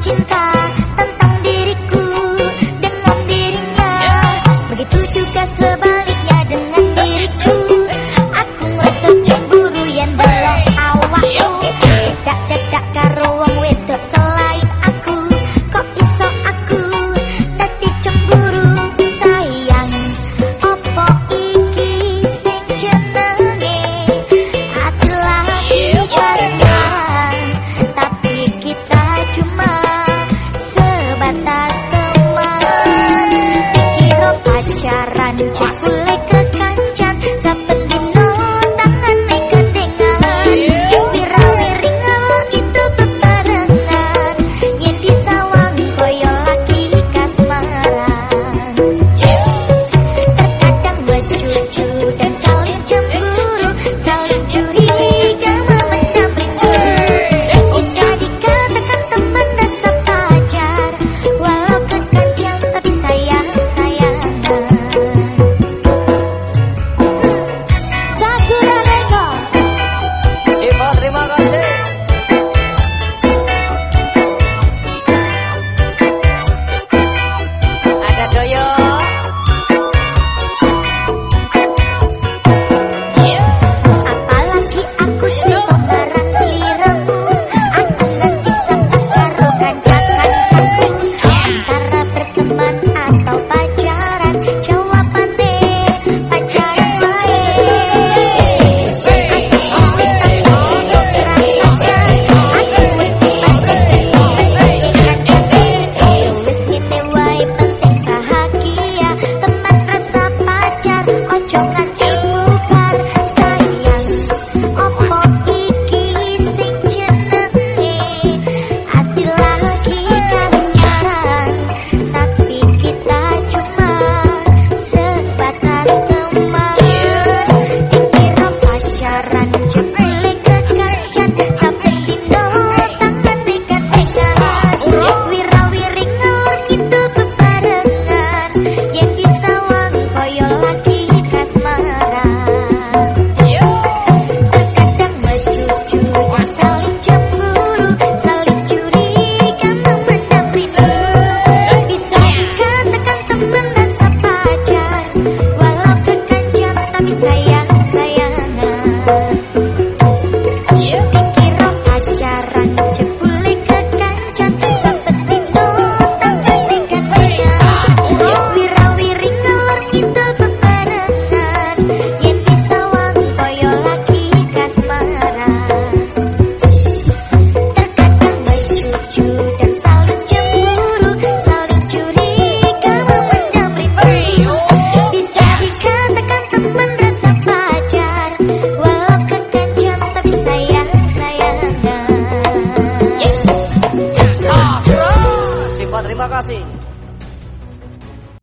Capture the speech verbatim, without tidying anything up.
cinta tentang diriku dengan dirinya. Begitu juga sebaliknya dengan diriku. Aku ngerasa cemburu yen delok awakku. Cedak-cedak karo wong wedok selain aku. Kok iso aku dadi cemburu sayang? Opo iki sing jenenge ati lagi kasmaran, tapi kita cuma sebatas teman. Dikira pacaran jebule kekancan, saben dino tangane gandengan. Wira-wiring ngalor itu bebarengan, yen disawang koyo lagi kasmaran. Terkadang becucu dan saling cemburu, saling curiga memendam rindu. Bisa dikatakan teman rasa pacar, walau kekancan tapi sayang-sayangan. Sakura Record. Cipa, terima kasih. Ada Doyo. Apalagi aku sebaran seliramu, aku nanti sempat karo kanca-kancaku. Antara berteman atau pacaran, jawabane pacaran wae. Wis ngene wae penting bahagia, teman rasa pacar ojo nganti bubar sayang. Opo iki sing jenenge ati lagi kasmaran, tapi kita cuma sebatas teman. Dikira pacaran jebule kekancan, sampai dino tangane gandengan. Wira-wiring ngalor itu bebarengan, yen disawang koyo lagi kasmaran. Terkadang becucu dan saling cemburu, saling curiga memendam rindu. Bisa dikatakan teman rasa pacar, walau kekancan tapi sayang-sayangan. Dikira pacaran jebule kekancan, saben dino tangane gandengan. Wira-wiring ngalor itu bebarengan, yen disawang koyo lagi kasmaran. Terkadang becucu dan saling cemburu, saling curiga memendam rindu. Bisa dikatakan teman rasa pacar, walau kekancan tapi sayang-sayangan. Cipa, terima kasih.